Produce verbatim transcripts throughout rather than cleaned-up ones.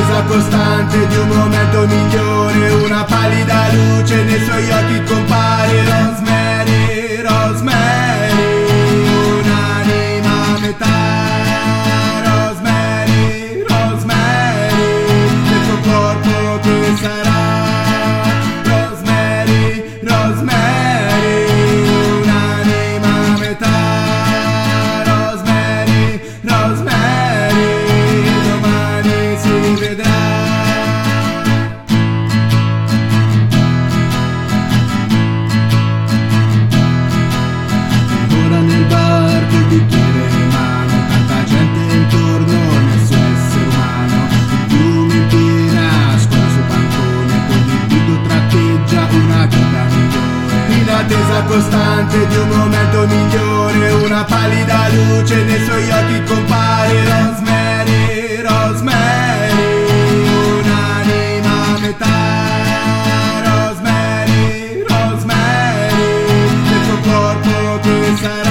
attesa costante di un momento migliore, una pallida luce nei suoi occhi compare. Rosemary, Rosemary, un'anima a metà. Rosemary, Rosemary, nel tuo corpo che sarà. Rosemary, Rosemary, un'anima a metà. Rosemary, Rosemary, domani si vedrà. Ora nel bar col bicchiere in mano, tanta gente intorno, nessun essere umano. Il fiume in piena, scuola sul bancone, con l'individuo tratteggia una vita migliore. In attesa costante di un momento migliore, una pallida luce nei suoi occhi compare. Rosemary, Rosemary, un'anima a metà. Rosemary, Rosemary, nel tuo corpo che sarà.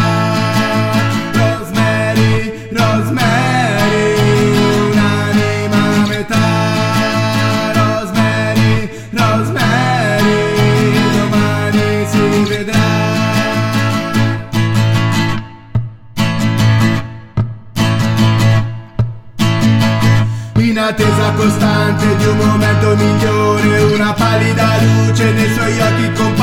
Rosemary, Rosemary, un'anima a metà. Rosemary, Rosemary, domani si vedrà. In attesa costante di un momento migliore, una pallida luce nei suoi occhi compare.